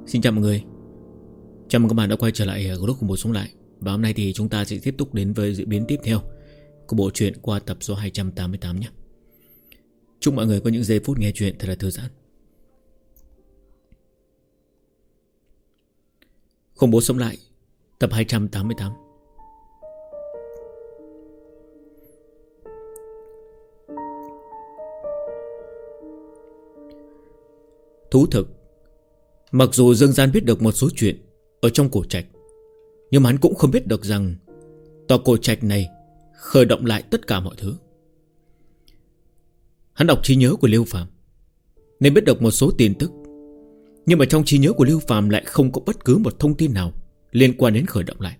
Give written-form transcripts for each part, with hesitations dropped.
Xin chào mọi người. Chào mừng các bạn đã quay trở lại group của Một Sống Lại. Và hôm nay thì chúng ta sẽ tiếp tục đến với diễn biến tiếp theo của bộ truyện qua tập số 288 nhé. Chúc mọi người có những giây phút nghe chuyện thật là thư giãn. Khủng bố sống lại tập 288. Thú thực, mặc dù Dương Gian biết được một số chuyện ở trong cổ trạch, nhưng mà hắn cũng không biết được rằng tòa cổ trạch này khởi động lại tất cả mọi thứ. Hắn đọc trí nhớ của Lưu Phàm nên biết được một số tin tức, nhưng mà trong trí nhớ của Lưu Phàm lại không có bất cứ một thông tin nào liên quan đến khởi động lại.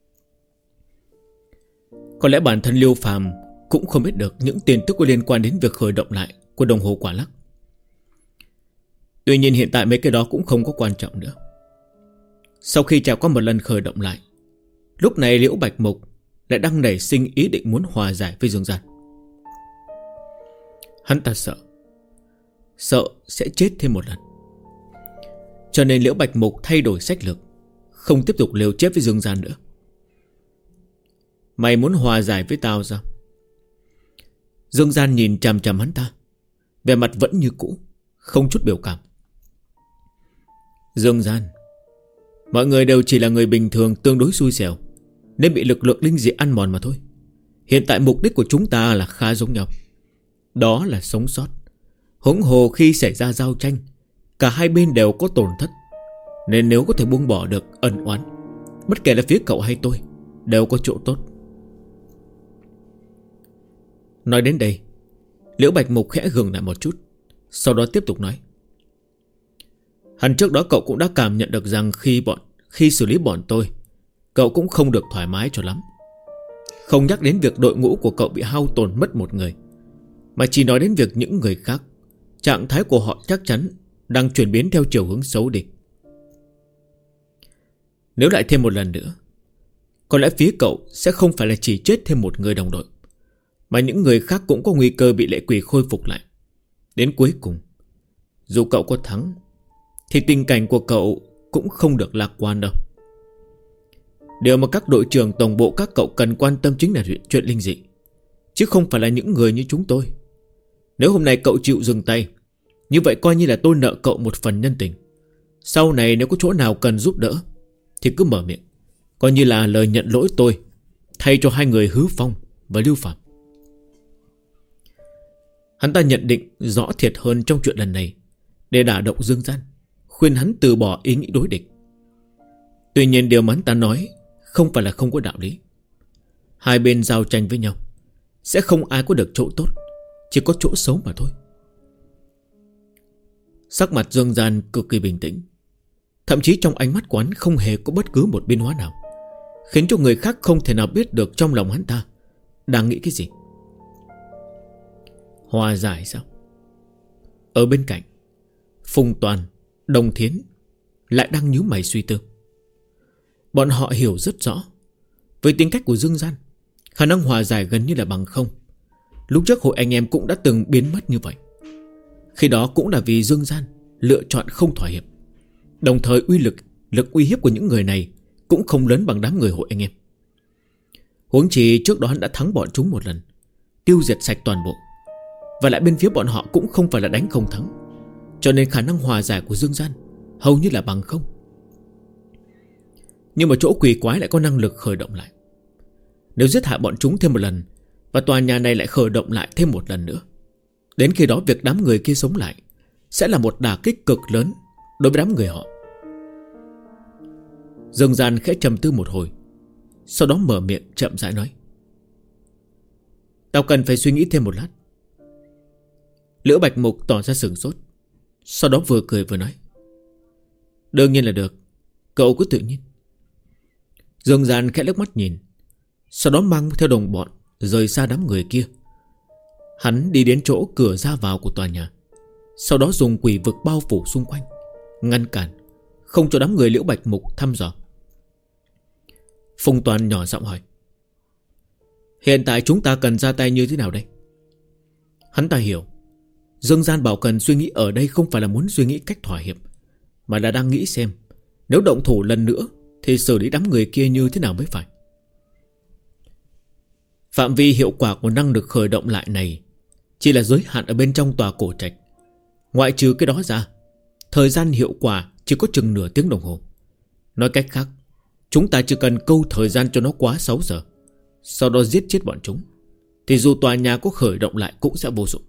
Có lẽ bản thân Lưu Phàm cũng không biết được những tin tức có liên quan đến việc khởi động lại của đồng hồ quả lắc. Tuy nhiên hiện tại mấy cái đó cũng không có quan trọng nữa. Sau khi trải qua một lần khởi động lại, lúc này Liễu Bạch Mục lại đang nảy sinh ý định muốn hòa giải với Dương Gian. Hắn ta sợ sẽ chết thêm một lần. Cho nên Liễu Bạch Mục thay đổi sách lược, không tiếp tục liều chết với Dương Gian nữa. Mày muốn hòa giải với tao sao? Dương Gian nhìn chằm chằm hắn ta, vẻ mặt vẫn như cũ, không chút biểu cảm. Dương Gian, mọi người đều chỉ là người bình thường tương đối xui xẻo, nên bị lực lượng linh dị ăn mòn mà thôi. Hiện tại mục đích của chúng ta là khá giống nhau, đó là sống sót. Huống hồ khi xảy ra giao tranh, cả hai bên đều có tổn thất, nên nếu có thể buông bỏ được ân oán, bất kể là phía cậu hay tôi, đều có chỗ tốt. Nói đến đây, Liễu Bạch Mục khẽ gừng lại một chút, sau đó tiếp tục nói. Hẳn trước đó cậu cũng đã cảm nhận được rằng khi xử lý bọn tôi, cậu cũng không được thoải mái cho lắm. Không nhắc đến việc đội ngũ của cậu bị hao tổn mất một người, mà chỉ nói đến việc những người khác, trạng thái của họ chắc chắn đang chuyển biến theo chiều hướng xấu đi. Nếu lại thêm một lần nữa, có lẽ phía cậu sẽ không phải là chỉ chết thêm một người đồng đội, mà những người khác cũng có nguy cơ bị lệ quỷ khôi phục lại. Đến cuối cùng, dù cậu có thắng, thì tình cảnh của cậu cũng không được lạc quan đâu. Điều mà các đội trưởng tổng bộ các cậu cần quan tâm chính là chuyện linh dị, chứ không phải là những người như chúng tôi. Nếu hôm nay cậu chịu dừng tay, như vậy coi như là tôi nợ cậu một phần nhân tình. Sau này nếu có chỗ nào cần giúp đỡ thì cứ mở miệng, coi như là lời nhận lỗi tôi thay cho hai người Hứa Phong và Lưu Phạm. Hắn ta nhận định rõ thiệt hơn trong chuyện lần này để đả động Dương Gian, khuyên hắn từ bỏ ý nghĩ đối địch. Tuy nhiên điều mà hắn ta nói không phải là không có đạo lý. Hai bên giao tranh với nhau, sẽ không ai có được chỗ tốt, chỉ có chỗ xấu mà thôi. Sắc mặt Dương Gian cực kỳ bình tĩnh, thậm chí trong ánh mắt của hắn không hề có bất cứ một biến hóa nào, khiến cho người khác không thể nào biết được trong lòng hắn ta đang nghĩ cái gì. Hòa giải sao? Ở bên cạnh, Phùng Toàn, Đồng Thiến lại đang nhíu mày suy tư. Bọn họ hiểu rất rõ, với tính cách của Dương Gian, khả năng hòa giải gần như là bằng không. Lúc trước hội anh em cũng đã từng biến mất như vậy. Khi đó cũng là vì Dương Gian lựa chọn không thỏa hiệp, đồng thời lực uy hiếp của những người này cũng không lớn bằng đám người hội anh em. Huống chi trước đó hắn đã thắng bọn chúng một lần, tiêu diệt sạch toàn bộ. Và lại bên phía bọn họ cũng không phải là đánh không thắng, cho nên khả năng hòa giải của Dương Gian hầu như là bằng không. Nhưng mà chỗ quỷ quái lại có năng lực khởi động lại. Nếu giết hại bọn chúng thêm một lần, và tòa nhà này lại khởi động lại thêm một lần nữa, đến khi đó việc đám người kia sống lại sẽ là một đả kích cực lớn đối với đám người họ. Dương Gian khẽ trầm tư một hồi, sau đó mở miệng chậm rãi nói. Tao cần phải suy nghĩ thêm một lát. Liễu Bạch Mục tỏ ra sửng sốt, sau đó vừa cười vừa nói. Đương nhiên là được, cậu cứ tự nhiên. Dương Gian khẽ liếc mắt nhìn, sau đó mang theo đồng bọn rời xa đám người kia. Hắn đi đến chỗ cửa ra vào của tòa nhà, sau đó dùng quỷ vực bao phủ xung quanh, ngăn cản, không cho đám người Liễu Bạch Mục thăm dò. Phùng Toàn nhỏ giọng hỏi. Hiện tại chúng ta cần ra tay như thế nào đây? Hắn ta hiểu Dương Gian bảo cần suy nghĩ ở đây không phải là muốn suy nghĩ cách thỏa hiệp, mà là đang nghĩ xem nếu động thủ lần nữa thì xử lý đám người kia như thế nào mới phải. Phạm vi hiệu quả của năng lực khởi động lại này chỉ là giới hạn ở bên trong tòa cổ trạch. Ngoại trừ cái đó ra, thời gian hiệu quả chỉ có chừng nửa tiếng đồng hồ. Nói cách khác, chúng ta chỉ cần câu thời gian cho nó quá 6 giờ, sau đó giết chết bọn chúng, thì dù tòa nhà có khởi động lại cũng sẽ vô dụng.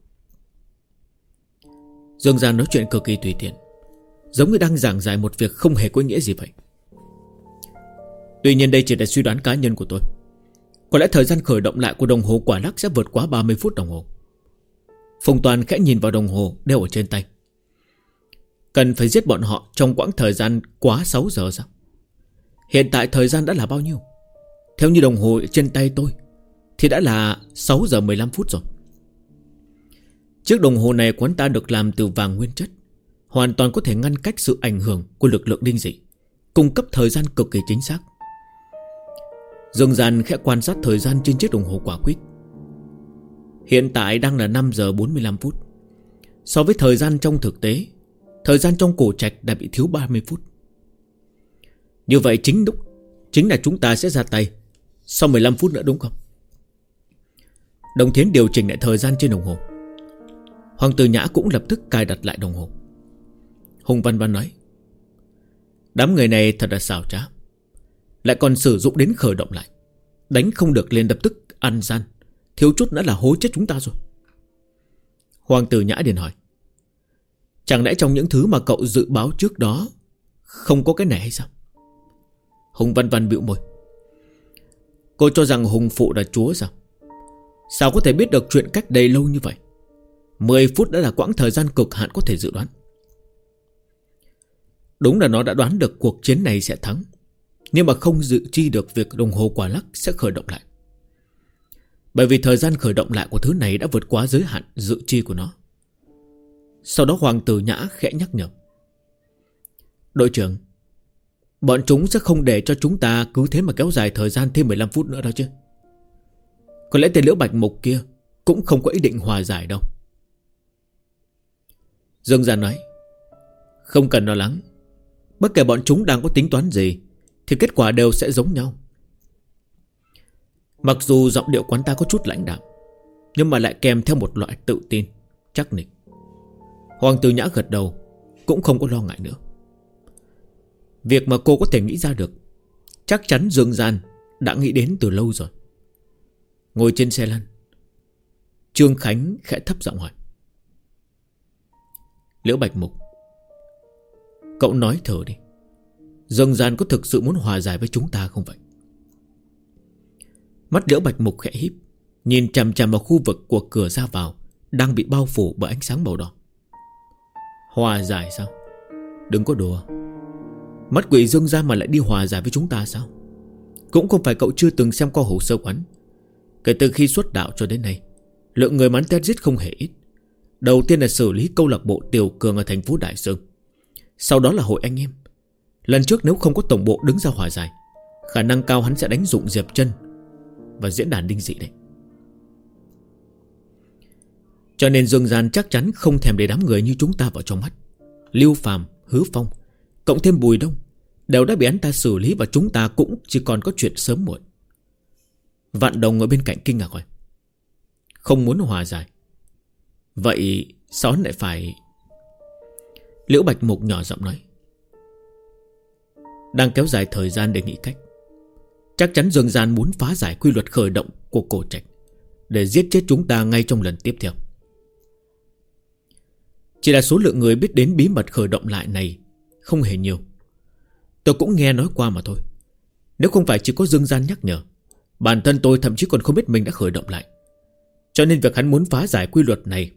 Dương Gian nói chuyện cực kỳ tùy tiện, giống như đang giảng giải một việc không hề có ý nghĩa gì vậy. Tuy nhiên đây chỉ là suy đoán cá nhân của tôi. Có lẽ thời gian khởi động lại của đồng hồ quả lắc sẽ vượt quá 30 phút đồng hồ. Phùng Toàn khẽ nhìn vào đồng hồ đeo ở trên tay. Cần phải giết bọn họ trong quãng thời gian quá 6 giờ sao? Hiện tại thời gian đã là bao nhiêu? Theo như đồng hồ trên tay tôi thì đã là 6 giờ 15 phút rồi. Chiếc đồng hồ này của anh ta được làm từ vàng nguyên chất, hoàn toàn có thể ngăn cách sự ảnh hưởng của lực lượng linh dị, cung cấp thời gian cực kỳ chính xác. Dương Gian khẽ quan sát thời gian trên chiếc đồng hồ quả quýt. Hiện tại đang là 5 giờ 45 phút. So với thời gian trong thực tế, thời gian trong cổ trạch đã bị thiếu 30 phút. Như vậy chính là chúng ta sẽ ra tay sau 15 phút nữa đúng không? Đồng Thiến điều chỉnh lại thời gian trên đồng hồ. Hoàng Tử Nhã cũng lập tức cài đặt lại đồng hồ. Hùng Văn Văn nói: đám người này thật là xảo trá, lại còn sử dụng đến khởi động lại. Đánh không được liền lập tức ăn gian, thiếu chút nữa là hối chết chúng ta rồi. Hoàng Tử Nhã liền hỏi: chẳng lẽ trong những thứ mà cậu dự báo trước đó không có cái này hay sao? Hùng Văn Văn bĩu môi: cô cho rằng Hùng Phụ là chúa sao? Sao có thể biết được chuyện cách đây lâu như vậy? 10 phút đã là quãng thời gian cực hạn có thể dự đoán. Đúng là nó đã đoán được cuộc chiến này sẽ thắng, nhưng mà không dự chi được việc đồng hồ quả lắc sẽ khởi động lại. Bởi vì thời gian khởi động lại của thứ này đã vượt quá giới hạn dự chi của nó. Sau đó Hoàng Tử Nhã khẽ nhắc nhở: đội trưởng, bọn chúng sẽ không để cho chúng ta cứ thế mà kéo dài thời gian thêm 15 phút nữa đâu chứ? Có lẽ tên Liễu Bạch Mục kia cũng không có ý định hòa giải đâu. Dương Gian nói: không cần lo lắng, bất kể bọn chúng đang có tính toán gì thì kết quả đều sẽ giống nhau. Mặc dù giọng điệu quán ta có chút lãnh đạm, nhưng mà lại kèm theo một loại tự tin, chắc nịch. Hoàng Tử Nhã gật đầu, cũng không có lo ngại nữa. Việc mà cô có thể nghĩ ra được, chắc chắn Dương Gian đã nghĩ đến từ lâu rồi. Ngồi trên xe lăn, Trương Khánh khẽ thấp giọng hỏi: Liễu Bạch Mục, cậu nói thử đi, Dương Gian có thực sự muốn hòa giải với chúng ta không vậy? Mắt Liễu Bạch Mục khẽ híp, nhìn chằm chằm vào khu vực của cửa ra vào đang bị bao phủ bởi ánh sáng màu đỏ. Hòa giải sao? Đừng có đùa. Mắt quỷ Dương Gian mà lại đi hòa giải với chúng ta sao? Cũng không phải cậu chưa từng xem qua hồ sơ quán. Kể từ khi xuất đạo cho đến nay, lượng người mắn tét giết không hề ít. Đầu tiên là xử lý câu lạc bộ Tiểu Cường ở thành phố Đại Sơn, sau đó là hội anh em. Lần trước nếu không có tổng bộ đứng ra hòa giải, khả năng cao hắn sẽ đánh dụng Diệp Chân và diễn đàn đinh dị đấy. Cho nên Dương Gian chắc chắn không thèm để đám người như chúng ta vào trong mắt. Lưu Phàm, Hứa Phong, cộng thêm Bùi Đông đều đã bị hắn ta xử lý, và chúng ta cũng chỉ còn có chuyện sớm muộn. Vạn Đồng ở bên cạnh kinh ngạc hỏi: không muốn hòa giải, vậy sao hắn lại phải... Liễu Bạch Mục nhỏ giọng nói: đang kéo dài thời gian để nghĩ cách. Chắc chắn Dương Gian muốn phá giải quy luật khởi động của cổ trạch để giết chết chúng ta ngay trong lần tiếp theo. Chỉ là số lượng người biết đến bí mật khởi động lại này không hề nhiều. Tôi cũng nghe nói qua mà thôi. Nếu không phải chỉ có Dương Gian nhắc nhở, bản thân tôi thậm chí còn không biết mình đã khởi động lại. Cho nên việc hắn muốn phá giải quy luật này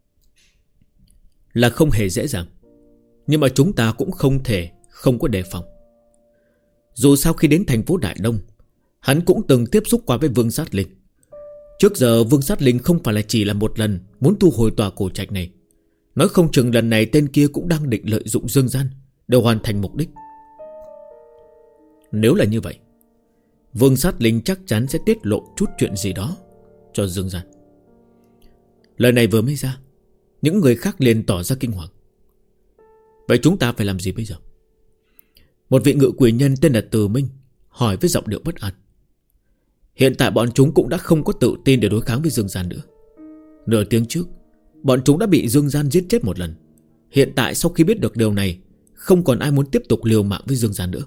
là không hề dễ dàng. Nhưng mà chúng ta cũng không thể không có đề phòng. Dù sao khi đến thành phố Đại Đông, hắn cũng từng tiếp xúc qua với Vương Sát Linh. Trước giờ Vương Sát Linh không phải là chỉ là một lần muốn thu hồi tòa cổ trạch này. Nói không chừng lần này tên kia cũng đang định lợi dụng Dương Gian để hoàn thành mục đích. Nếu là như vậy, Vương Sát Linh chắc chắn sẽ tiết lộ chút chuyện gì đó cho Dương Gian. Lời này vừa mới ra, những người khác liền tỏ ra kinh hoàng. Vậy chúng ta phải làm gì bây giờ? Một vị ngự quỷ nhân tên là Từ Minh hỏi với giọng điệu bất an. Hiện tại bọn chúng cũng đã không có tự tin để đối kháng với Dương Gian nữa. Nửa tiếng trước bọn chúng đã bị Dương Gian giết chết một lần. Hiện tại sau khi biết được điều này, không còn ai muốn tiếp tục liều mạng với Dương Gian nữa.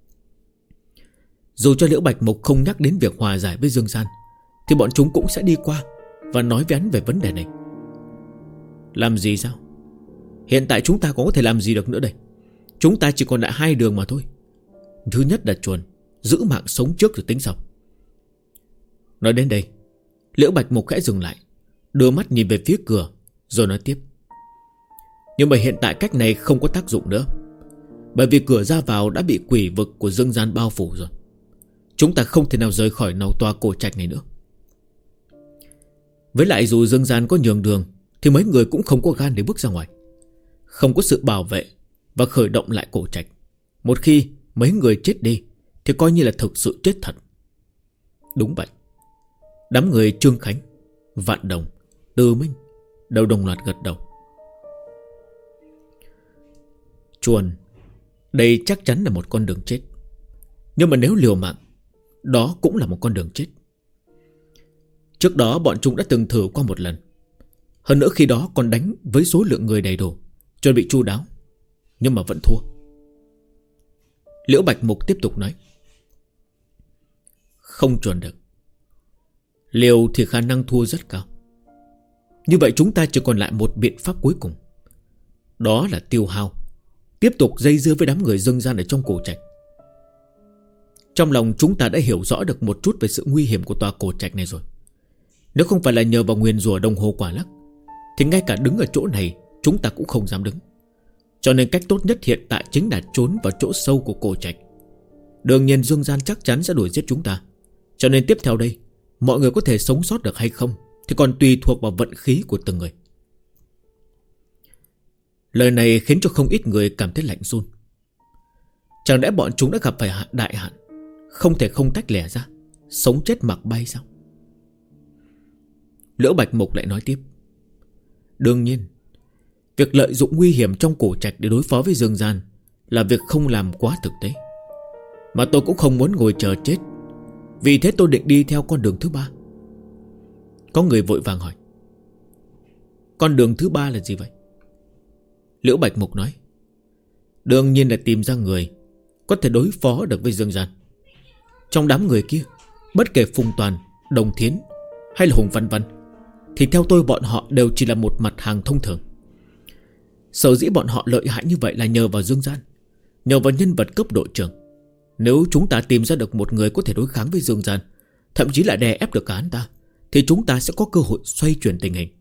Dù cho Liễu Bạch Mục không nhắc đến việc hòa giải với Dương Gian, thì bọn chúng cũng sẽ đi qua và nói với hắn về vấn đề này. Làm gì sao? Hiện tại chúng ta có thể làm gì được nữa đây? Chúng ta chỉ còn lại hai đường mà thôi. Thứ nhất là chuồn, giữ mạng sống trước rồi tính sau. Nói đến đây, Liễu Bạch Mục khẽ dừng lại, đưa mắt nhìn về phía cửa, rồi nói tiếp. Nhưng mà hiện tại cách này không có tác dụng nữa, bởi vì cửa ra vào đã bị quỷ vực của Dương Gian bao phủ rồi. Chúng ta không thể nào rời khỏi tòa cổ trạch này nữa. Với lại dù Dương Gian có nhường đường, thì mấy người cũng không có gan để bước ra ngoài. Không có sự bảo vệ và khởi động lại cổ trạch, một khi mấy người chết đi thì coi như là thực sự chết thật. Đúng vậy. Đám người Trương Khánh, Vạn Đồng, Từ Minh đều đồng loạt gật đầu. Chuồn, đây chắc chắn là một con đường chết. Nhưng mà nếu liều mạng, đó cũng là một con đường chết. Trước đó bọn chúng đã từng thử qua một lần. Hơn nữa khi đó còn đánh với số lượng người đầy đủ, chuẩn bị chu đáo, nhưng mà vẫn thua. Liễu Bạch Mục tiếp tục nói. Không chuồn được. Liều thì khả năng thua rất cao. Như vậy chúng ta chỉ còn lại một biện pháp cuối cùng. Đó là tiêu hao, tiếp tục dây dưa với đám người Dương Gian ở trong cổ trạch. Trong lòng chúng ta đã hiểu rõ được một chút về sự nguy hiểm của tòa cổ trạch này rồi. Nếu không phải là nhờ vào nguyền rủa đồng hồ quả lắc, thì ngay cả đứng ở chỗ này chúng ta cũng không dám đứng. Cho nên cách tốt nhất hiện tại chính là trốn vào chỗ sâu của cổ trạch. Đương nhiên Dương Gian chắc chắn sẽ đuổi giết chúng ta. Cho nên tiếp theo đây, mọi người có thể sống sót được hay không thì còn tùy thuộc vào vận khí của từng người. Lời này khiến cho không ít người cảm thấy lạnh run. Chẳng lẽ bọn chúng đã gặp phải đại hạn, không thể không tách lẻ ra, sống chết mặc bay sao? Liễu Bạch Mục lại nói tiếp. Đương nhiên, việc lợi dụng nguy hiểm trong cổ trạch để đối phó với Dương Gian là việc không làm quá thực tế. Mà tôi cũng không muốn ngồi chờ chết. Vì thế tôi định đi theo con đường thứ ba. Có người vội vàng hỏi. Con đường thứ ba là gì vậy? Liễu Bạch Mục nói. Đương nhiên là tìm ra người có thể đối phó được với Dương Gian. Trong đám người kia, bất kể Phùng Toàn, Đồng Thiến hay là Hùng Văn Văn, thì theo tôi bọn họ đều chỉ là một mặt hàng thông thường. Sở dĩ bọn họ lợi hại như vậy là nhờ vào Dương Gian, nhờ vào nhân vật cấp đội trưởng. Nếu chúng ta tìm ra được một người có thể đối kháng với Dương Gian, thậm chí là đè ép được cả hắn ta, thì chúng ta sẽ có cơ hội xoay chuyển tình hình.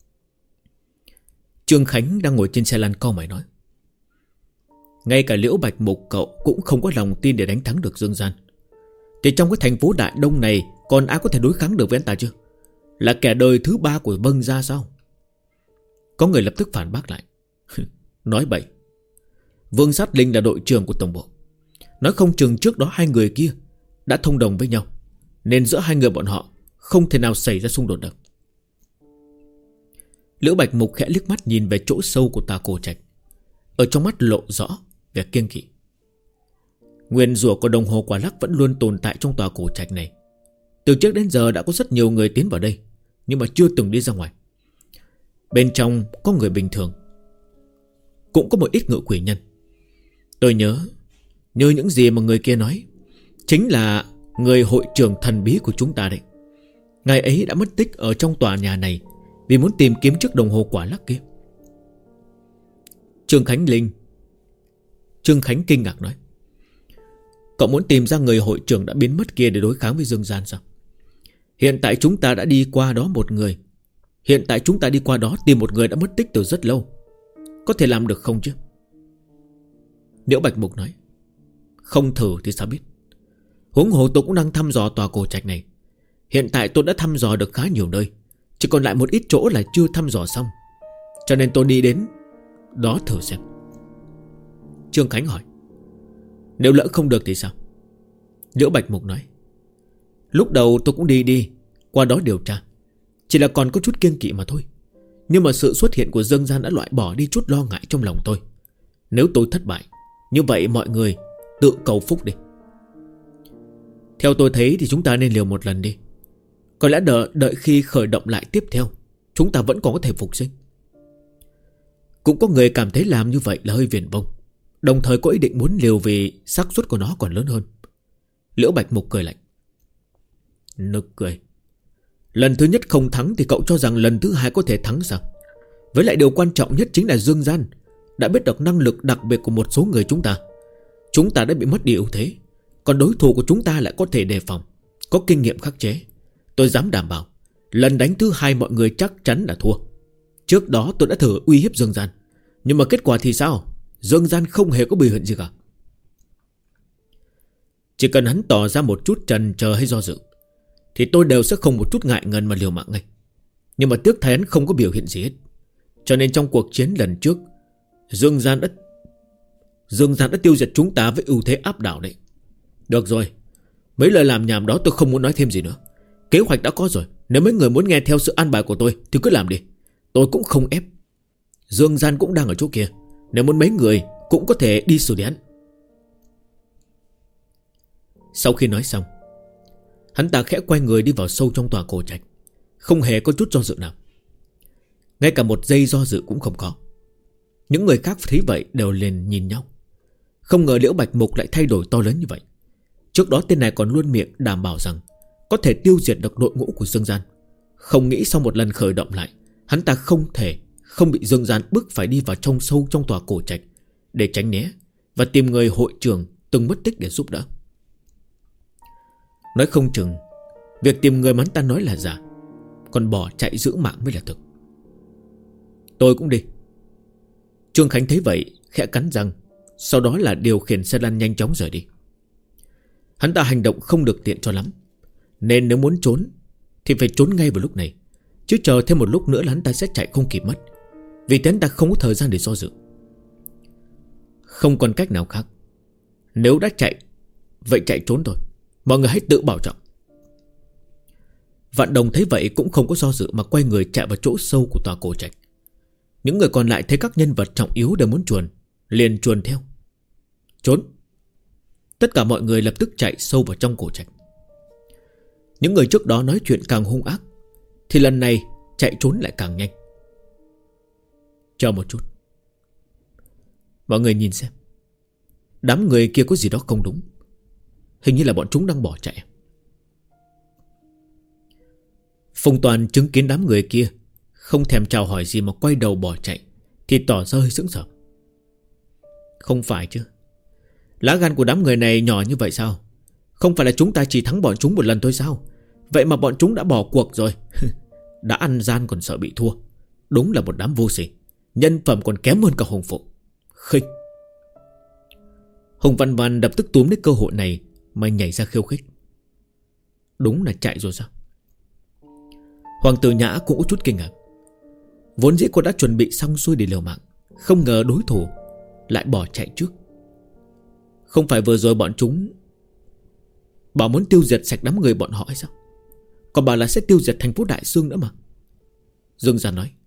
Trương Khánh đang ngồi trên xe lăn cau mày nói. Ngay cả Liễu Bạch Mục cậu cũng không có lòng tin để đánh thắng được Dương Gian. Thì trong cái thành phố Đại Đông này còn ai có thể đối kháng được với anh ta chưa? Là kẻ đời thứ ba của Vân gia sao? Có người lập tức phản bác lại. Nói bậy. Vương Sát Linh là đội trưởng của tổng bộ. Nói không chừng trước đó hai người kia đã thông đồng với nhau, nên giữa hai người bọn họ không thể nào xảy ra xung đột được. Liễu Bạch Mục khẽ liếc mắt nhìn về chỗ sâu của tà cổ trạch. Ở trong mắt lộ rõ vẻ kiêng kỵ. Nguyên rủa của đồng hồ quả lắc vẫn luôn tồn tại trong tòa cổ trạch này. Từ trước đến giờ đã có rất nhiều người tiến vào đây, nhưng mà chưa từng đi ra ngoài. Bên trong có người bình thường, cũng có một ít ngự quỷ nhân. Tôi nhớ như những gì mà người kia nói, chính là người hội trưởng thần bí của chúng ta đấy. Ngài ấy đã mất tích ở trong tòa nhà này vì muốn tìm kiếm chiếc đồng hồ quả lắc kia. Trương Khánh kinh ngạc nói. Cậu muốn tìm ra người hội trưởng đã biến mất kia để đối kháng với Dương Gian sao? Hiện tại chúng ta đã đi qua đó tìm một người đã mất tích từ rất lâu. Có thể làm được không chứ? Liễu Bạch Mục nói. Không thử thì sao biết. Huống hồ tôi cũng đang thăm dò tòa cổ trạch này. Hiện tại tôi đã thăm dò được khá nhiều nơi, chỉ còn lại một ít chỗ là chưa thăm dò xong. Cho nên tôi đi đến đó thử xem. Trương Khánh hỏi. Nếu lỡ không được thì sao? Liễu Bạch Mục nói. Lúc đầu tôi cũng đi qua đó điều tra, chỉ là còn có chút kiêng kỵ mà thôi. Nhưng mà sự xuất hiện của Dương Gian đã loại bỏ đi chút lo ngại trong lòng tôi. Nếu tôi thất bại, như vậy mọi người tự cầu phúc đi. Theo tôi thấy thì chúng ta nên liều một lần đi. Có lẽ đợi khi khởi động lại tiếp theo, chúng ta vẫn còn có thể phục sinh. Cũng có người cảm thấy làm như vậy là hơi viển vông, đồng thời có ý định muốn liều vì xác suất của nó còn lớn hơn. Liễu Bạch Mục cười lạnh. Nực cười. Lần thứ nhất không thắng thì cậu cho rằng lần thứ hai có thể thắng sao? Với lại điều quan trọng nhất chính là Dương Gian đã biết được năng lực đặc biệt của một số người chúng ta. Chúng ta đã bị mất đi ưu thế, còn đối thủ của chúng ta lại có thể đề phòng, có kinh nghiệm khắc chế. Tôi dám đảm bảo lần đánh thứ hai mọi người chắc chắn là thua. Trước đó tôi đã thử uy hiếp Dương Gian, nhưng mà kết quả thì sao? Dương Gian không hề có biểu hiện gì cả. Chỉ cần hắn tỏ ra một chút chần chờ hay do dự thì tôi đều sẽ không một chút ngại ngần mà liều mạng ngay. Nhưng mà tiếc thay hắn không có biểu hiện gì hết. Cho nên trong cuộc chiến lần trước, Dương Gian đã tiêu diệt chúng ta với ưu thế áp đảo đấy. Được rồi, mấy lời làm nhảm đó tôi không muốn nói thêm gì nữa. Kế hoạch đã có rồi, nếu mấy người muốn nghe theo sự an bài của tôi thì cứ làm đi. Tôi cũng không ép. Dương Gian cũng đang ở chỗ kia, nếu muốn mấy người cũng có thể đi xử lý hắn. Sau khi nói xong, hắn ta khẽ quay người đi vào sâu trong tòa cổ trạch, không hề có chút do dự nào. Ngay cả một giây do dự cũng không có. Những người khác thấy vậy đều liền nhìn nhau. Không ngờ Liễu Bạch Mục lại thay đổi to lớn như vậy. Trước đó tên này còn luôn miệng đảm bảo rằng có thể tiêu diệt được đội ngũ của Dương Gian. Không nghĩ sau một lần khởi động lại, hắn ta không bị Dương Gian bức phải đi vào trong sâu trong tòa cổ trạch để tránh né và tìm người hội trưởng từng mất tích để giúp đỡ. Nói không chừng việc tìm người mà hắn ta nói là giả, còn bỏ chạy giữ mạng mới là thực. Tôi cũng đi. Trương Khánh thấy vậy khẽ cắn răng, sau đó là điều khiển xe lăn nhanh chóng rời đi. Hắn ta hành động không được tiện cho lắm, nên nếu muốn trốn thì phải trốn ngay vào lúc này, chứ chờ thêm một lúc nữa là hắn ta sẽ chạy không kịp mất. Vì thế hắn ta không có thời gian để do dự. Không còn cách nào khác, nếu đã chạy, vậy chạy trốn thôi. Mọi người hãy tự bảo trọng. Vạn Đồng thấy vậy cũng không có do dự mà quay người chạy vào chỗ sâu của tòa cổ trạch. Những người còn lại thấy các nhân vật trọng yếu đều muốn chuồn, liền chuồn theo. Trốn. Tất cả mọi người lập tức chạy sâu vào trong cổ trạch. Những người trước đó nói chuyện càng hung ác thì lần này chạy trốn lại càng nhanh. Chờ một chút. Mọi người nhìn xem, đám người kia có gì đó không đúng. Hình như là bọn chúng đang bỏ chạy. Phùng Toàn chứng kiến đám người kia không thèm chào hỏi gì mà quay đầu bỏ chạy thì tỏ ra hơi sững sờ. Không phải chứ, lá gan của đám người này nhỏ như vậy sao? Không phải là chúng ta chỉ thắng bọn chúng một lần thôi sao? Vậy mà bọn chúng đã bỏ cuộc rồi. Đã ăn gian còn sợ bị thua. Đúng là một đám vô sỉ, nhân phẩm còn kém hơn cả Hùng Phụ. Khinh. Hùng Văn Văn lập tức túm lấy cơ hội này mà nhảy ra khiêu khích. Đúng là chạy rồi sao? Hoàng tử Nhã cũng có chút kinh ngạc. Vốn dĩ cô đã chuẩn bị xong xuôi để liều mạng, không ngờ đối thủ lại bỏ chạy trước. Không phải vừa rồi bọn chúng bảo muốn tiêu diệt sạch đám người bọn họ hay sao? Còn bảo là sẽ tiêu diệt thành phố Đại Xương nữa mà. Dương Gian nói.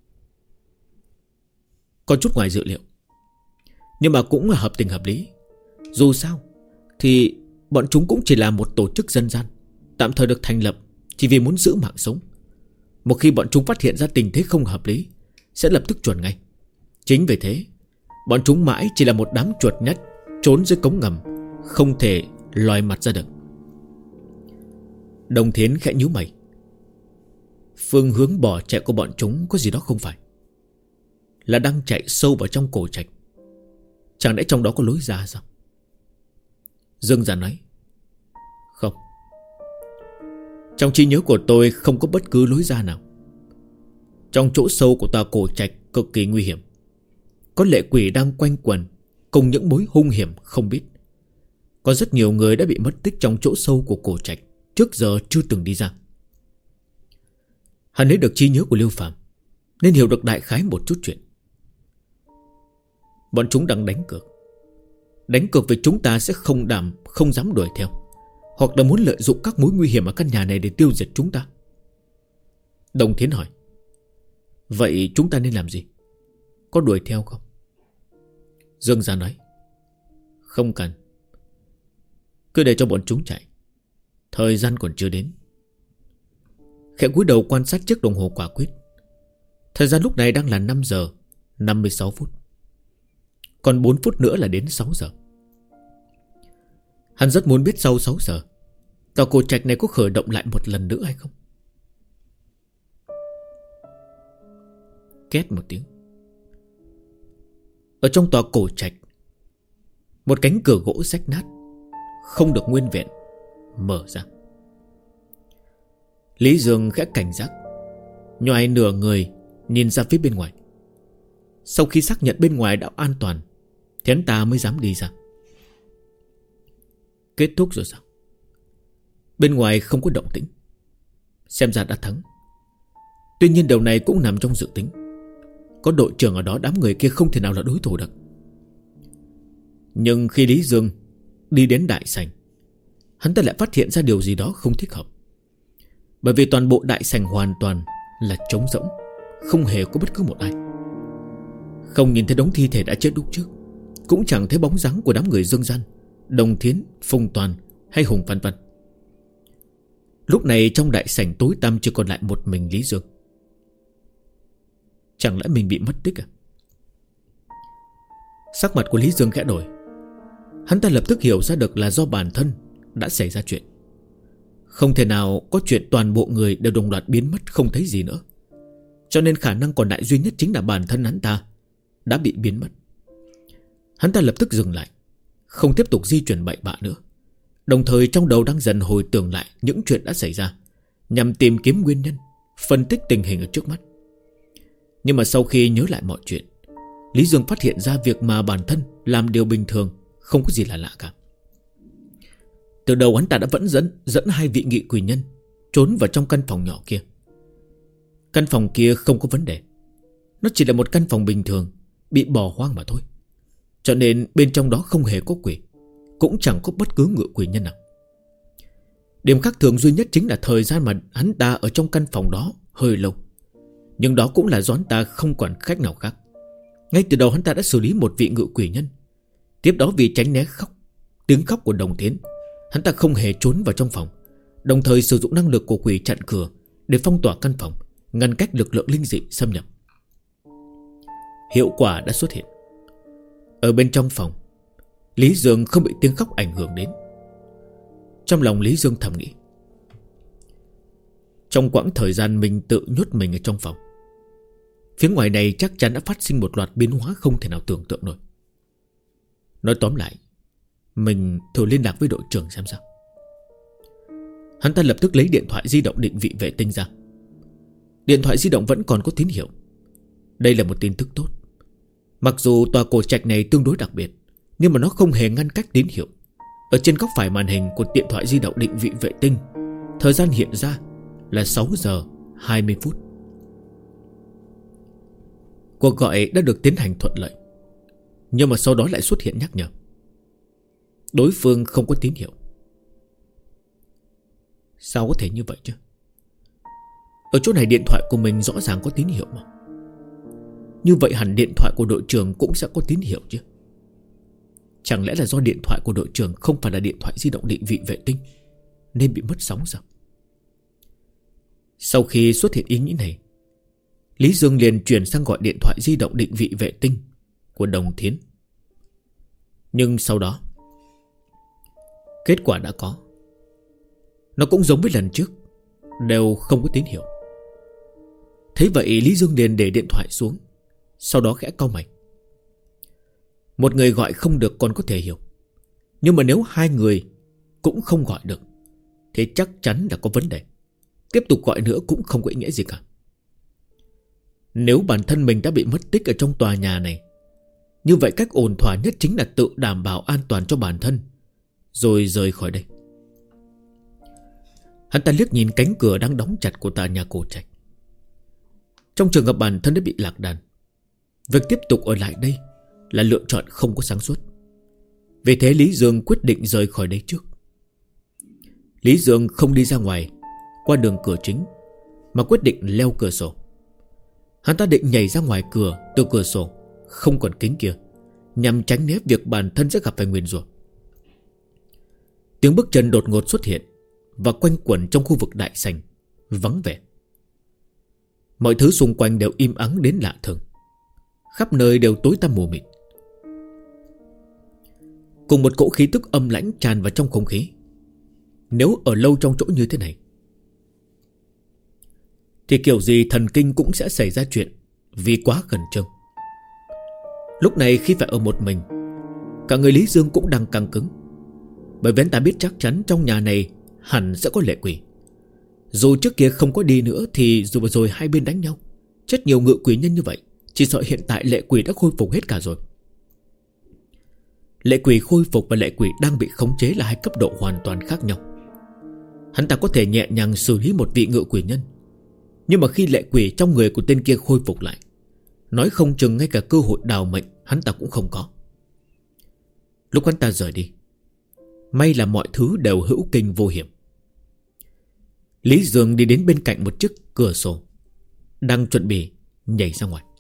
Có chút ngoài dự liệu, nhưng mà cũng là hợp tình hợp lý. Dù sao thì bọn chúng cũng chỉ là một tổ chức dân gian tạm thời được thành lập chỉ vì muốn giữ mạng sống. Một khi bọn chúng phát hiện ra tình thế không hợp lý sẽ lập tức chuẩn ngay. Chính vì thế bọn chúng mãi chỉ là một đám chuột nhắt trốn dưới cống ngầm, không thể lòi mặt ra được. Đồng Thiến khẽ nhíu mày. Phương hướng bỏ chạy của bọn chúng có gì đó không phải, là đang chạy sâu vào trong cổ trạch. Chẳng lẽ trong đó có lối ra sao? Dương Giản nói. Không, trong trí nhớ của tôi không có bất cứ lối ra nào. Trong chỗ sâu của tòa cổ trạch cực kỳ nguy hiểm, có lệ quỷ đang quanh quẩn cùng những mối hung hiểm không biết. Có rất nhiều người đã bị mất tích trong chỗ sâu của cổ trạch, trước giờ chưa từng đi ra. Hắn lấy được trí nhớ của Lưu Phàm nên hiểu được đại khái một chút chuyện. Bọn chúng đang đánh cược. Đánh cược với chúng ta sẽ không dám đuổi theo, hoặc là muốn lợi dụng các mối nguy hiểm ở căn nhà này để tiêu diệt chúng ta. Đồng Thiến hỏi. Vậy chúng ta nên làm gì? Có đuổi theo không? Dương Gia nói: Không cần, cứ để cho bọn chúng chạy, thời gian còn chưa đến. Khẽ cúi đầu quan sát chiếc đồng hồ quả quyết. Thời gian lúc này đang là 5 giờ 56 phút. Còn 4 phút nữa là đến 6 giờ. Hắn rất muốn biết sau 6 giờ tòa cổ trạch này có khởi động lại một lần nữa hay không. Két một tiếng. Ở trong tòa cổ trạch, một cánh cửa gỗ rách nát, không được nguyên vẹn, mở ra. Lý Dương khẽ cảnh giác, nhoài nửa người nhìn ra phía bên ngoài. Sau khi xác nhận bên ngoài đã an toàn thì hắn ta mới dám đi ra. Kết thúc rồi sao? Bên ngoài không có động tĩnh, xem ra đã thắng. Tuy nhiên điều này cũng nằm trong dự tính. Có đội trưởng ở đó, đám người kia không thể nào là đối thủ được. Nhưng khi Lý Dương đi đến đại sảnh, hắn ta lại phát hiện ra điều gì đó không thích hợp. Bởi vì toàn bộ đại sảnh hoàn toàn là trống rỗng, không hề có bất cứ một ai. Không nhìn thấy đống thi thể đã chết lúc trước, cũng chẳng thấy bóng dáng của đám người Dương Gian, Đồng Thiến, Phùng Toàn hay Hùng Văn Văn. Lúc này trong đại sảnh tối tăm chỉ còn lại một mình Lý Dương. Chẳng lẽ mình bị mất tích à? Sắc mặt của Lý Dương khẽ đổi. Hắn ta lập tức hiểu ra được là do bản thân đã xảy ra chuyện. Không thể nào có chuyện toàn bộ người đều đồng loạt biến mất không thấy gì nữa. Cho nên khả năng còn lại duy nhất chính là bản thân hắn ta đã bị biến mất. Hắn ta lập tức dừng lại, không tiếp tục di chuyển bậy bạ nữa. Đồng thời trong đầu đang dần hồi tưởng lại những chuyện đã xảy ra, nhằm tìm kiếm nguyên nhân, phân tích tình hình ở trước mắt. Nhưng mà sau khi nhớ lại mọi chuyện, Lý Dương phát hiện ra việc mà bản thân làm điều bình thường, không có gì là lạ cả. Từ đầu hắn ta đã vẫn dẫn hai vị nghị quỷ nhân trốn vào trong căn phòng nhỏ kia. Căn phòng kia không có vấn đề, nó chỉ là một căn phòng bình thường bị bỏ hoang mà thôi. Cho nên bên trong đó không hề có quỷ, cũng chẳng có bất cứ ngựa quỷ nhân nào. Điểm khác thường duy nhất chính là thời gian mà hắn ta ở trong căn phòng đó hơi lâu. Nhưng đó cũng là do hắn ta không còn cách nào khác. Ngay từ đầu hắn ta đã xử lý một vị ngự quỷ nhân. Tiếp đó vì tránh né tiếng khóc của Đồng Thiến, hắn ta không hề trốn vào trong phòng, đồng thời sử dụng năng lực của quỷ chặn cửa để phong tỏa căn phòng, ngăn cách lực lượng linh dị xâm nhập. Hiệu quả đã xuất hiện. Ở bên trong phòng, Lý Dương không bị tiếng khóc ảnh hưởng đến. Trong lòng Lý Dương thầm nghĩ, trong quãng thời gian mình tự nhốt mình ở trong phòng, phía ngoài này chắc chắn đã phát sinh một loạt biến hóa không thể nào tưởng tượng nổi. Nói tóm lại, mình thử liên lạc với đội trưởng xem sao. Hắn ta lập tức lấy điện thoại di động định vị vệ tinh ra. Điện thoại di động vẫn còn có tín hiệu. Đây là một tin tức tốt. Mặc dù tòa cổ trạch này tương đối đặc biệt, nhưng mà nó không hề ngăn cách tín hiệu. Ở trên góc phải màn hình của điện thoại di động định vị vệ tinh, thời gian hiện ra là 6 giờ 20 phút. Cuộc gọi đã được tiến hành thuận lợi. Nhưng mà sau đó lại xuất hiện nhắc nhở đối phương không có tín hiệu. Sao có thể như vậy chứ? Ở chỗ này điện thoại của mình rõ ràng có tín hiệu mà. Như vậy hẳn điện thoại của đội trưởng cũng sẽ có tín hiệu chứ. Chẳng lẽ là do điện thoại của đội trưởng không phải là điện thoại di động định vị vệ tinh nên bị mất sóng sao? Sau khi xuất hiện ý nghĩ này, Lý Dương liền chuyển sang gọi điện thoại di động định vị vệ tinh của Đồng Thiến. Nhưng sau đó kết quả đã có. Nó cũng giống với lần trước, đều không có tín hiệu. Thế vậy Lý Dương liền để điện thoại xuống, sau đó khẽ cau mày. Một người gọi không được còn có thể hiểu, nhưng mà nếu hai người cũng không gọi được thì chắc chắn là có vấn đề. Tiếp tục gọi nữa cũng không có ý nghĩa gì cả. Nếu bản thân mình đã bị mất tích ở trong tòa nhà này, như vậy cách ổn thỏa nhất chính là tự đảm bảo an toàn cho bản thân, rồi rời khỏi đây. Hắn ta liếc nhìn cánh cửa đang đóng chặt của tòa nhà cổ trạch. Trong trường hợp bản thân đã bị lạc đàn, việc tiếp tục ở lại đây là lựa chọn không có sáng suốt. Vì thế Lý Dương quyết định rời khỏi đây trước. Lý Dương không đi ra ngoài qua đường cửa chính, mà quyết định leo cửa sổ. Hắn ta định nhảy ra ngoài cửa từ cửa sổ không còn kính kia, nhằm tránh né việc bản thân sẽ gặp phải nguyền rủa. Tiếng bước chân đột ngột xuất hiện và quanh quẩn trong khu vực đại sảnh, vắng vẻ. Mọi thứ xung quanh đều im ắng đến lạ thường. Khắp nơi đều tối tăm mù mịt. Cùng một cỗ khí tức âm lãnh tràn vào trong không khí. Nếu ở lâu trong chỗ như thế này thì kiểu gì thần kinh cũng sẽ xảy ra chuyện, vì quá khẩn trương. Lúc này khi phải ở một mình, cả người Lý Dương cũng đang căng cứng. Bởi vì anh ta biết chắc chắn trong nhà này hẳn sẽ có lệ quỷ. Dù trước kia không có đi nữa thì dù vừa rồi hai bên đánh nhau, chết nhiều ngự quỷ nhân như vậy, chỉ sợ hiện tại lệ quỷ đã khôi phục hết cả rồi. Lệ quỷ khôi phục và lệ quỷ đang bị khống chế là hai cấp độ hoàn toàn khác nhau. Hắn ta có thể nhẹ nhàng xử lý một vị ngự quỷ nhân, nhưng mà khi lệ quỷ trong người của tên kia khôi phục lại, nói không chừng ngay cả cơ hội đào mệnh hắn ta cũng không có. Lúc hắn ta rời đi, may là mọi thứ đều hữu kinh vô hiểm. Lý Dương đi đến bên cạnh một chiếc cửa sổ, đang chuẩn bị nhảy ra ngoài.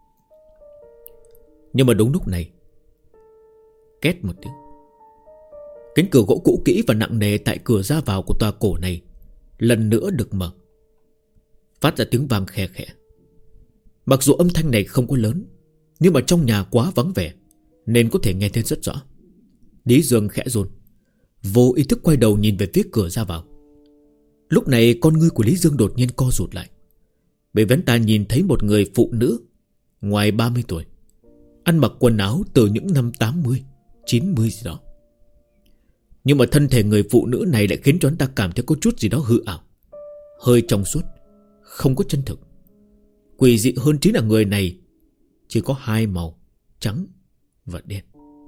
Nhưng mà đúng lúc này, két một tiếng, cánh cửa gỗ cũ kỹ và nặng nề tại cửa ra vào của tòa cổ này lần nữa được mở, phát ra tiếng vang khe khẽ. Mặc dù âm thanh này không có lớn, nhưng mà trong nhà quá vắng vẻ nên có thể nghe thấy rất rõ. Lý Dương khẽ run, vô ý thức quay đầu nhìn về phía cửa ra vào. Lúc này con ngươi của Lý Dương đột nhiên co rụt lại, bởi vì hắn ta nhìn thấy một người phụ nữ ngoài 30 tuổi, ăn mặc quần áo từ những năm 80, 90 gì đó. Nhưng mà thân thể người phụ nữ này lại khiến cho hắn ta cảm thấy có chút gì đó hư ảo, hơi trong suốt, không có chân thực. Quỷ dị hơn chính là người này chỉ có hai màu, trắng và đen,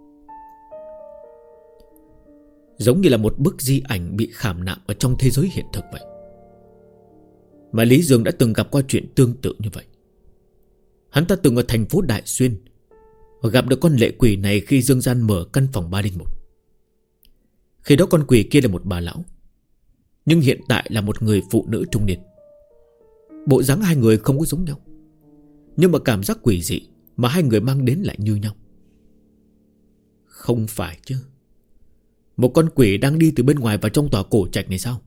giống như là một bức di ảnh bị khảm nạm ở trong thế giới hiện thực vậy. Mà Lý Dương đã từng gặp qua chuyện tương tự như vậy. Hắn ta từng ở thành phố Đại Xuyên gặp được con lệ quỷ này khi Dương Gian mở căn phòng 301. Khi đó con quỷ kia là một bà lão, nhưng hiện tại là một người phụ nữ trung niên. Bộ dáng hai người không có giống nhau, nhưng mà cảm giác quỷ dị mà hai người mang đến lại như nhau. Không phải chứ, một con quỷ đang đi từ bên ngoài vào trong tòa cổ trạch này sao?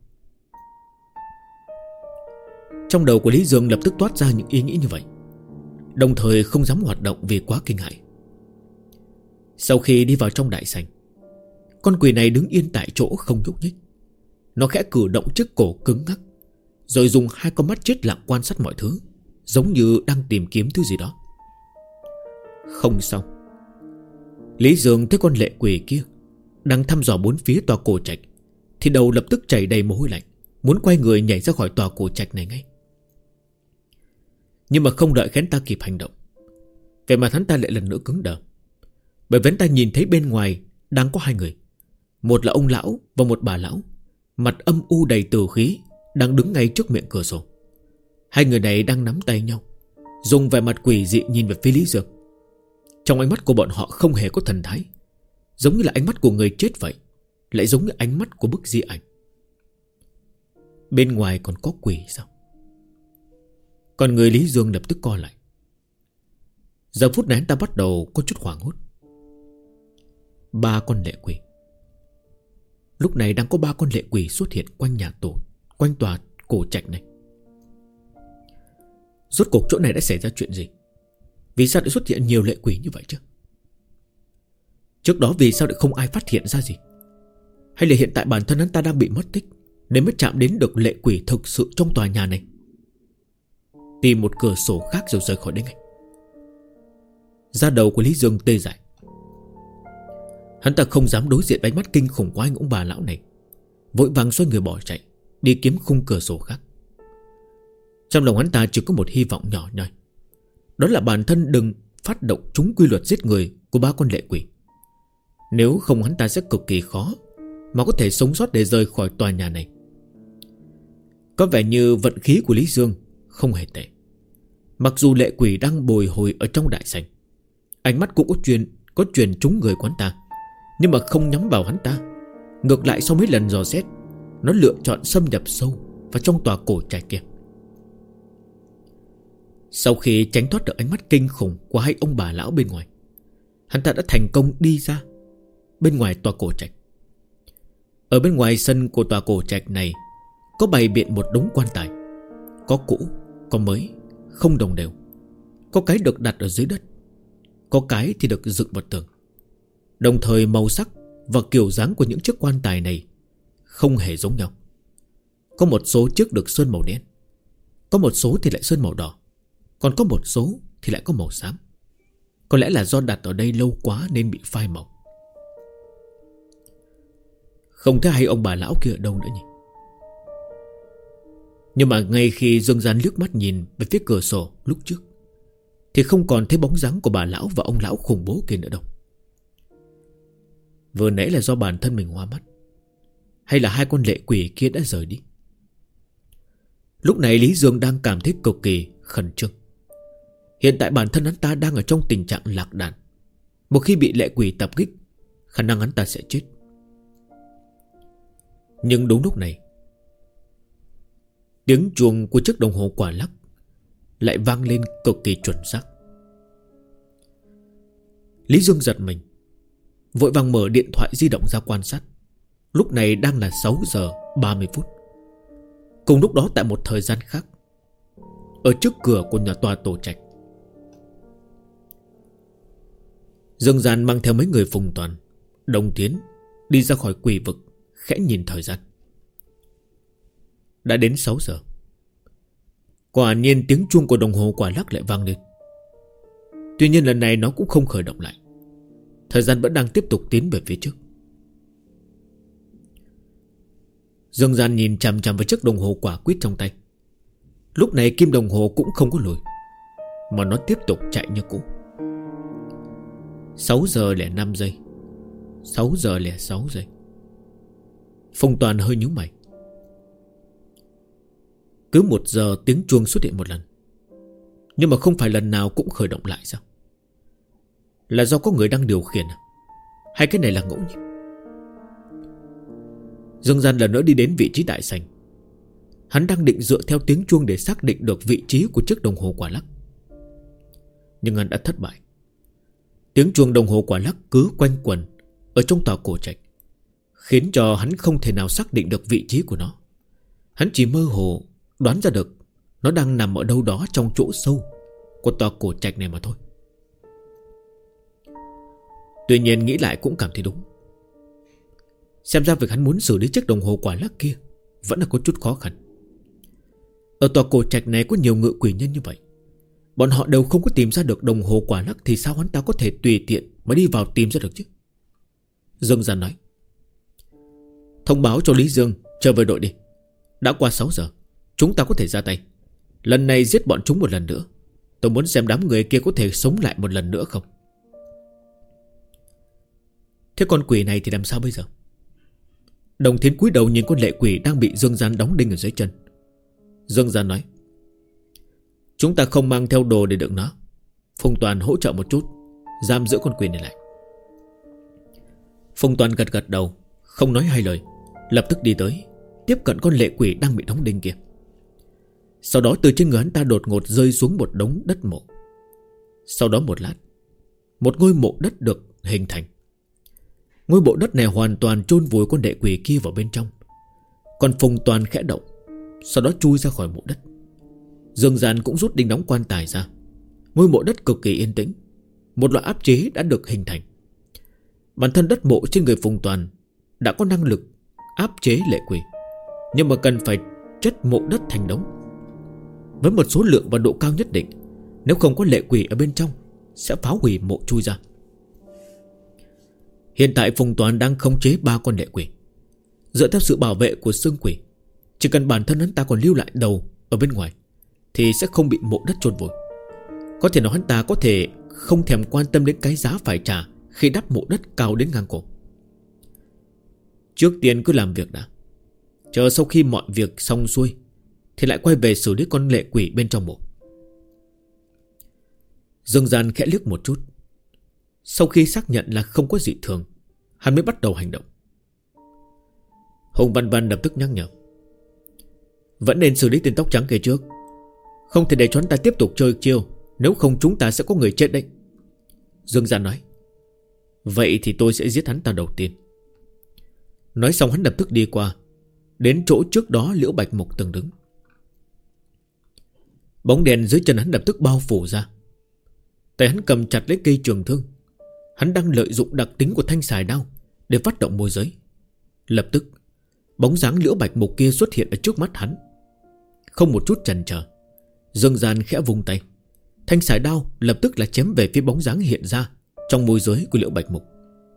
Trong đầu của Lý Dương lập tức toát ra những ý nghĩ như vậy, đồng thời không dám hoạt động vì quá kinh hãi. Sau khi đi vào trong đại sảnh, con quỷ này đứng yên tại chỗ không nhúc nhích. Nó khẽ cử động chiếc cổ cứng ngắc, rồi dùng hai con mắt chết lặng quan sát mọi thứ, giống như đang tìm kiếm thứ gì đó. Không xong. Lý Dương thấy con lệ quỷ kia đang thăm dò bốn phía tòa cổ trạch thì đầu lập tức chảy đầy mồ hôi lạnh, muốn quay người nhảy ra khỏi tòa cổ trạch này ngay. Nhưng mà không đợi hắn ta kịp hành động, vẻ mặt hắn ta lại lần nữa cứng đờ, bởi vì hắn ta nhìn thấy bên ngoài đang có hai người. Một là ông lão và một bà lão, mặt âm u đầy tử khí, đang đứng ngay trước miệng cửa sổ. Hai người này đang nắm tay nhau, dùng vẻ mặt quỷ dị nhìn về phía Lý Dương. Trong ánh mắt của bọn họ không hề có thần thái, giống như là ánh mắt của người chết vậy, lại giống như ánh mắt của bức di ảnh. Bên ngoài còn có quỷ sao? Còn người Lý Dương lập tức co lại. Giờ phút này anh ta bắt đầu có chút hoảng hốt. Ba con lệ quỷ. Lúc này đang có ba con lệ quỷ xuất hiện quanh nhà tổ, quanh tòa cổ trạch này. Rốt cuộc chỗ này đã xảy ra chuyện gì? Vì sao lại xuất hiện nhiều lệ quỷ như vậy chứ? Trước đó vì sao lại không ai phát hiện ra gì? Hay là hiện tại bản thân hắn ta đang bị mất tích nên mới chạm đến được lệ quỷ thực sự trong tòa nhà này? Tìm một cửa sổ khác rồi rời khỏi đây ngay. Da đầu của Lý Dương tê dại. Hắn ta không dám đối diện với ánh mắt kinh khủng của anh ông bà lão này, vội vàng xoay người bỏ chạy, đi kiếm khung cửa sổ khác. Trong lòng hắn ta chỉ có một hy vọng nhỏ nhoi, đó là bản thân đừng phát động trúng quy luật giết người của ba con lệ quỷ. Nếu không hắn ta sẽ cực kỳ khó mà có thể sống sót để rời khỏi tòa nhà này. Có vẻ như vận khí của Lý Dương không hề tệ. Mặc dù lệ quỷ đang bồi hồi ở trong đại sảnh, ánh mắt cũng có truyền trúng người của hắn ta, nhưng mà không nhắm vào hắn ta. Ngược lại sau mấy lần dò xét, nó lựa chọn xâm nhập sâu vào trong tòa cổ trạch kia. Sau khi tránh thoát được ánh mắt kinh khủng của hai ông bà lão bên ngoài, hắn ta đã thành công đi ra bên ngoài tòa cổ trạch. Ở bên ngoài sân của tòa cổ trạch này có bày biện một đống quan tài. Có cũ, có mới, không đồng đều. Có cái được đặt ở dưới đất, có cái thì được dựng vào tường. Đồng thời màu sắc và kiểu dáng của những chiếc quan tài này không hề giống nhau. Có một số chiếc được sơn màu đen, có một số thì lại sơn màu đỏ, còn có một số thì lại có màu xám. Có lẽ là do đặt ở đây lâu quá nên bị phai màu. Không thấy hay ông bà lão kia ở đâu nữa nhỉ? Nhưng mà ngay khi Dương Gian liếc mắt nhìn về phía cửa sổ lúc trước thì không còn thấy bóng dáng của bà lão và ông lão khủng bố kia nữa đâu. Vừa nãy là do bản thân mình hoa mắt, hay là hai con lệ quỷ kia đã rời đi? Lúc này Lý Dương đang cảm thấy cực kỳ khẩn trương. Hiện tại bản thân hắn ta đang ở trong tình trạng lạc đàn. Một khi bị lệ quỷ tập kích, khả năng hắn ta sẽ chết. Nhưng đúng lúc này, tiếng chuông của chiếc đồng hồ quả lắc lại vang lên cực kỳ chuẩn xác. Lý Dương giật mình, vội vàng mở điện thoại di động ra quan sát. Lúc này đang là 6 giờ 30 phút. Cùng lúc đó tại một thời gian khác, ở trước cửa của nhà tòa tổ trạch, Dương Gian mang theo mấy người Phùng Toàn, Đồng Tiến đi ra khỏi quỷ vực, khẽ nhìn thời gian. Đã đến 6 giờ. Quả nhiên tiếng chuông của đồng hồ quả lắc lại vang lên. Tuy nhiên lần này nó cũng không khởi động lại. Thời gian vẫn đang tiếp tục tiến về phía trước. Dương Gian nhìn chằm chằm vào chiếc đồng hồ quả quýt trong tay. Lúc này kim đồng hồ cũng không có lùi, mà nó tiếp tục chạy như cũ. 6 giờ lẻ 5 giây, 6 giờ lẻ 6 giây. Phùng Toàn hơi nhíu mày. Cứ 1 giờ tiếng chuông xuất hiện một lần, nhưng mà không phải lần nào cũng khởi động lại sao? Là do có người đang điều khiển à? Hay cái này là ngẫu nhiên? Dương Gian lần nữa đi đến vị trí đại sảnh. Hắn đang định dựa theo tiếng chuông để xác định được vị trí của chiếc đồng hồ quả lắc, nhưng hắn đã thất bại. Tiếng chuông đồng hồ quả lắc cứ quanh quẩn ở trong tòa cổ trạch, khiến cho hắn không thể nào xác định được vị trí của nó. Hắn chỉ mơ hồ đoán ra được nó đang nằm ở đâu đó trong chỗ sâu của tòa cổ trạch này mà thôi. Tuy nhiên nghĩ lại cũng cảm thấy đúng. Xem ra việc hắn muốn xử lý chiếc đồng hồ quả lắc kia vẫn là có chút khó khăn. Ở tòa cổ trạch này có nhiều ngự quỷ nhân như vậy, bọn họ đều không có tìm ra được đồng hồ quả lắc, thì sao hắn ta có thể tùy tiện mà đi vào tìm ra được chứ? Dương Gian nói: thông báo cho Lý Dương trở về đội đi. Đã qua 6 giờ, chúng ta có thể ra tay. Lần này giết bọn chúng một lần nữa. Tôi muốn xem đám người kia có thể sống lại một lần nữa không. Thế con quỷ này thì làm sao bây giờ? Đồng Thiến cúi đầu nhìn con lệ quỷ đang bị Dương Gian đóng đinh ở dưới chân. Dương Gian nói: chúng ta không mang theo đồ để đựng nó. Phùng Toàn hỗ trợ một chút, giam giữ con quỷ này lại. Phùng Toàn gật gật đầu, không nói hai lời, lập tức đi tới, tiếp cận con lệ quỷ đang bị đóng đinh kia. Sau đó từ trên người hắn ta đột ngột rơi xuống một đống đất mộ. Sau đó một lát, một ngôi mộ đất được hình thành. Ngôi mộ đất này hoàn toàn chôn vùi con lệ quỷ kia vào bên trong. Còn Phùng Toàn khẽ động, sau đó chui ra khỏi mộ đất. Dương Gian cũng rút đinh đóng quan tài ra. Ngôi mộ đất cực kỳ yên tĩnh. Một loại áp chế đã được hình thành. Bản thân đất mộ trên người Phùng Toàn đã có năng lực áp chế lệ quỷ, nhưng mà cần phải chất mộ đất thành đống với một số lượng và độ cao nhất định. Nếu không có lệ quỷ ở bên trong sẽ phá hủy mộ chui ra. Hiện tại Phùng Toàn đang khống chế 3 con lệ quỷ. Dựa theo sự bảo vệ của xương quỷ, chỉ cần bản thân hắn ta còn lưu lại đầu ở bên ngoài thì sẽ không bị mộ đất chôn vùi. Có thể nói hắn ta có thể không thèm quan tâm đến cái giá phải trả khi đắp mộ đất cao đến ngang cổ. Trước tiên cứ làm việc đã, chờ sau khi mọi việc xong xuôi thì lại quay về xử lý con lệ quỷ bên trong mộ. Dương Gian khẽ liếc một chút. Sau khi xác nhận là không có dị thường, hắn mới bắt đầu hành động. Hùng Văn Văn lập tức nhắc nhở: vẫn nên xử lý tên tóc trắng kia trước, không thể để cho hắn ta tiếp tục chơi chiêu, nếu không chúng ta sẽ có người chết đấy. Dương Gian nói: Vậy thì tôi sẽ giết hắn ta đầu tiên. Nói xong hắn lập tức đi qua, đến chỗ trước đó Liễu Bạch Mục từng đứng. Bóng đèn dưới chân hắn lập tức bao phủ ra. Tay hắn cầm chặt lấy cây trường thương. Hắn đang lợi dụng đặc tính của thanh xài đao để phát động môi giới. Lập tức bóng dáng Liễu Bạch Mục kia xuất hiện ở trước mắt hắn. Không một chút chần chờ, Dương Gian khẽ vung tay, thanh xài đao lập tức là chém về phía bóng dáng hiện ra trong môi giới của Liễu Bạch Mục.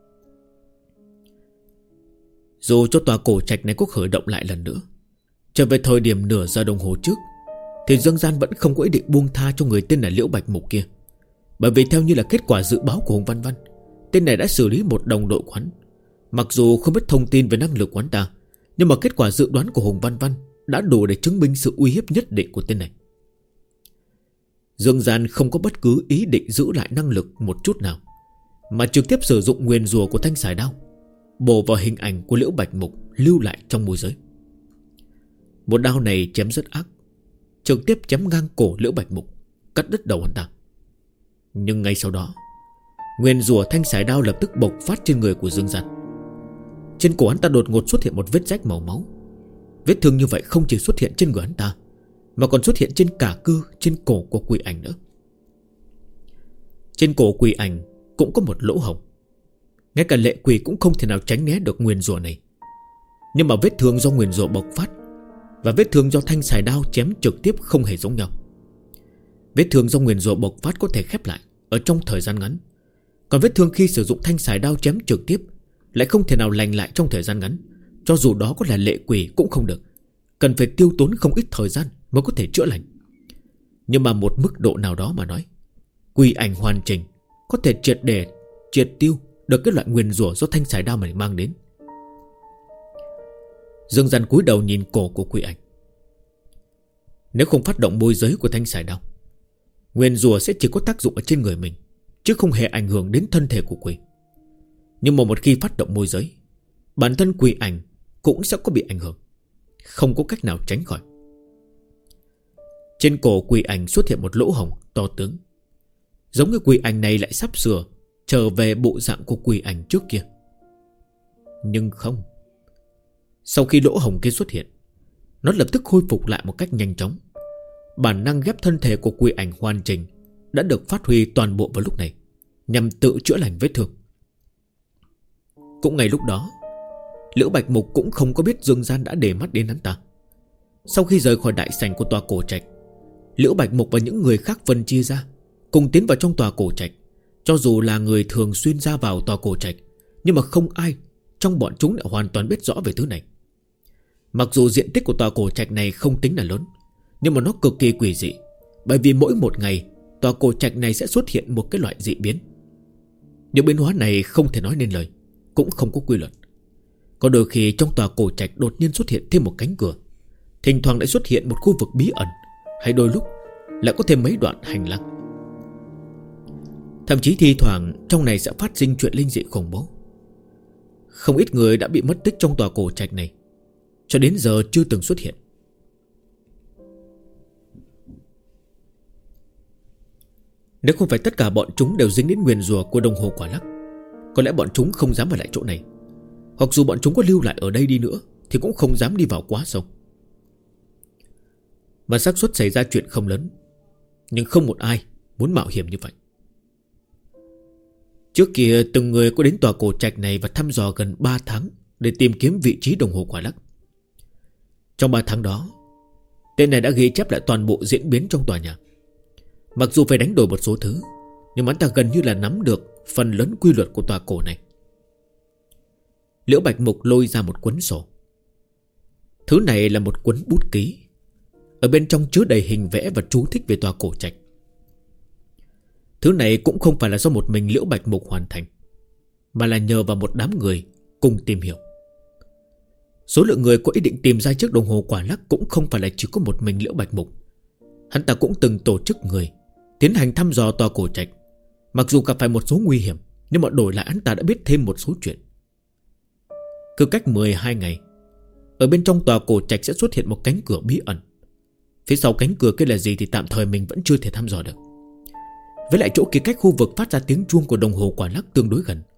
Dù cho tòa cổ trạch này có khởi động lại lần nữa, trở về thời điểm nửa giờ đồng hồ trước, thì Dương Gian vẫn không có ý định buông tha cho người tên là Liễu Bạch Mục kia. Bởi vì theo như là kết quả dự báo của Hùng Văn Văn, tên này đã xử lý một đồng đội của hắn. Mặc dù không biết thông tin về năng lực của hắn ta, nhưng mà kết quả dự đoán của Hùng Văn Văn đã đủ để chứng minh sự uy hiếp nhất định của tên này. Dương Gian không có bất cứ ý định giữ lại năng lực một chút nào, mà trực tiếp sử dụng nguyền rủa của thanh xài đao bổ vào hình ảnh của Liễu Bạch Mục lưu lại trong môi giới. Một đao này chém rất ác, trực tiếp chém ngang cổ Liễu Bạch Mục, cắt đứt đầu hắn ta. Nhưng ngay sau đó, nguyền rủa thanh xài đao lập tức bộc phát trên người của Dương Gian. Trên cổ hắn ta đột ngột xuất hiện một vết rách màu máu. Vết thương như vậy không chỉ xuất hiện trên người hắn ta, mà còn xuất hiện trên cả cơ trên cổ của quỷ ảnh nữa. Trên cổ quỷ ảnh cũng có một lỗ hổng. Ngay cả lệ quỷ cũng không thể nào tránh né được nguyền rủa này. Nhưng mà vết thương do nguyền rủa bộc phát và vết thương do thanh xài đao chém trực tiếp không hề giống nhau. Vết thương do nguyền rủa bộc phát có thể khép lại ở trong thời gian ngắn, còn vết thương khi sử dụng thanh xài đao chém trực tiếp lại không thể nào lành lại trong thời gian ngắn. Cho dù đó có là lệ quỷ cũng không được, cần phải tiêu tốn không ít thời gian mới có thể chữa lành. Nhưng mà một mức độ nào đó mà nói, quỷ ảnh hoàn chỉnh có thể triệt tiêu được cái loại nguyền rủa do thanh xài đao mà mang đến. Dương Gian cúi đầu nhìn cổ của quỷ ảnh. Nếu không phát động môi giới của thanh xài đao, nguyền rủa sẽ chỉ có tác dụng ở trên người mình, chứ không hề ảnh hưởng đến thân thể của quỷ. Nhưng mà một khi phát động môi giới, bản thân quỷ ảnh cũng sẽ có bị ảnh hưởng, không có cách nào tránh khỏi. Trên cổ quỷ ảnh xuất hiện một lỗ hổng to tướng, giống như quỷ ảnh này lại sắp sửa trở về bộ dạng của quỷ ảnh trước kia. Nhưng không. Sau khi lỗ hổng kia xuất hiện, nó lập tức khôi phục lại một cách nhanh chóng. Bản năng ghép thân thể của quỷ ảnh hoàn chỉnh đã được phát huy toàn bộ vào lúc này, nhằm tự chữa lành vết thương. Cũng ngay lúc đó, Liễu Bạch Mục cũng không có biết Dương Gian đã để mắt đến hắn ta. Sau khi rời khỏi đại sảnh của tòa cổ trạch, Liễu Bạch Mục và những người khác phân chia ra, cùng tiến vào trong tòa cổ trạch. Cho dù là người thường xuyên ra vào tòa cổ trạch, nhưng mà không ai trong bọn chúng lại hoàn toàn biết rõ về thứ này. Mặc dù diện tích của tòa cổ trạch này không tính là lớn, nhưng mà nó cực kỳ quỷ dị. Bởi vì mỗi một ngày, tòa cổ trạch này sẽ xuất hiện một cái loại dị biến. Những biến hóa này không thể nói nên lời, cũng không có quy luật. Có đôi khi trong tòa cổ trạch đột nhiên xuất hiện thêm một cánh cửa, thỉnh thoảng lại xuất hiện một khu vực bí ẩn, hay đôi lúc lại có thêm mấy đoạn hành lang. Thậm chí thi thoảng trong này sẽ phát sinh chuyện linh dị khủng bố. Không ít người đã bị mất tích trong tòa cổ trạch này, cho đến giờ chưa từng xuất hiện. Nếu không phải tất cả bọn chúng đều dính đến nguyền rủa của đồng hồ quả lắc, có lẽ bọn chúng không dám ở lại chỗ này. Hoặc dù bọn chúng có lưu lại ở đây đi nữa thì cũng không dám đi vào quá sâu. Mà xác suất xảy ra chuyện không lớn, nhưng không một ai muốn mạo hiểm như vậy. Trước kia từng người có đến tòa cổ trạch này và thăm dò gần 3 tháng để tìm kiếm vị trí đồng hồ quả lắc. Trong 3 tháng đó, tên này đã ghi chép lại toàn bộ diễn biến trong tòa nhà. Mặc dù phải đánh đổi một số thứ, nhưng hắn ta gần như là nắm được phần lớn quy luật của tòa cổ này. Liễu Bạch Mục lôi ra một cuốn sổ. Thứ này là một cuốn bút ký, ở bên trong chứa đầy hình vẽ và chú thích về tòa cổ trạch. Thứ này cũng không phải là do một mình Liễu Bạch Mục hoàn thành, mà là nhờ vào một đám người cùng tìm hiểu. Số lượng người có ý định tìm ra chiếc đồng hồ quả lắc cũng không phải là chỉ có một mình Liễu Bạch Mục. Hắn ta cũng từng tổ chức người tiến hành thăm dò tòa cổ trạch. Mặc dù gặp phải một số nguy hiểm, nhưng mà đổi lại hắn ta đã biết thêm một số chuyện. Cứ cách 12 ngày, ở bên trong tòa cổ trạch sẽ xuất hiện một cánh cửa bí ẩn. Phía sau cánh cửa kia là gì thì tạm thời mình vẫn chưa thể thăm dò được. Với lại chỗ kia cách khu vực phát ra tiếng chuông của đồng hồ quả lắc tương đối gần,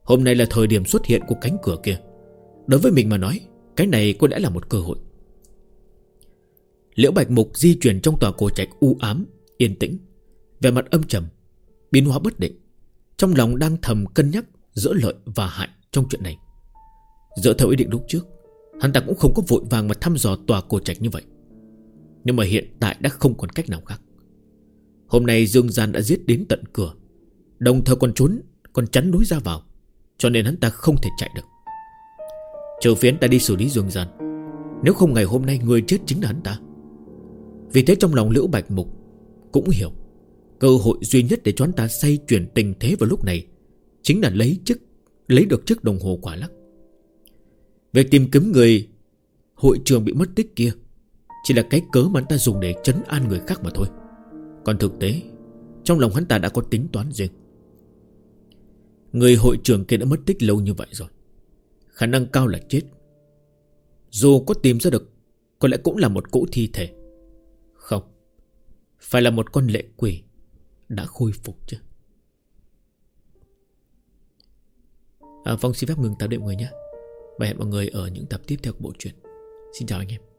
Hôm nay là thời điểm xuất hiện của cánh cửa kia. Đối với mình mà nói, cái này có lẽ là một cơ hội. Liễu Bạch Mục di chuyển trong tòa cổ trạch u ám, yên tĩnh, vẻ mặt âm trầm, biến hóa bất định, trong lòng đang thầm cân nhắc giữa lợi và hại trong chuyện này. Dựa theo ý định lúc trước, hắn ta cũng không có vội vàng mà thăm dò tòa cổ trạch như vậy. Nhưng mà hiện tại đã không còn cách nào khác. Hôm nay Dương Gian đã giết đến tận cửa, đồng thời còn chắn lối ra vào, cho nên hắn ta không thể chạy được. Trừ phi hắn ta đi xử lý Dương Gian, nếu không ngày hôm nay người chết chính là hắn ta. Vì thế trong lòng Liễu Bạch Mục cũng hiểu, cơ hội duy nhất để cho hắn ta xoay chuyển tình thế vào lúc này chính là lấy được chiếc đồng hồ quả lắc. Việc tìm kiếm người hội trường bị mất tích kia chỉ là cái cớ mà hắn ta dùng để trấn an người khác mà thôi. Còn thực tế, trong lòng hắn ta đã có tính toán riêng. Người hội trưởng kia đã mất tích lâu như vậy rồi, khả năng cao là chết. Dù có tìm ra được, có lẽ cũng là một cỗ thi thể. Không, phải là một con lệ quỷ đã khôi phục chứ. Phong xin phép ngừng tập đệm người nhé. Và hẹn mọi người ở những tập tiếp theo của bộ truyện. Xin chào anh em.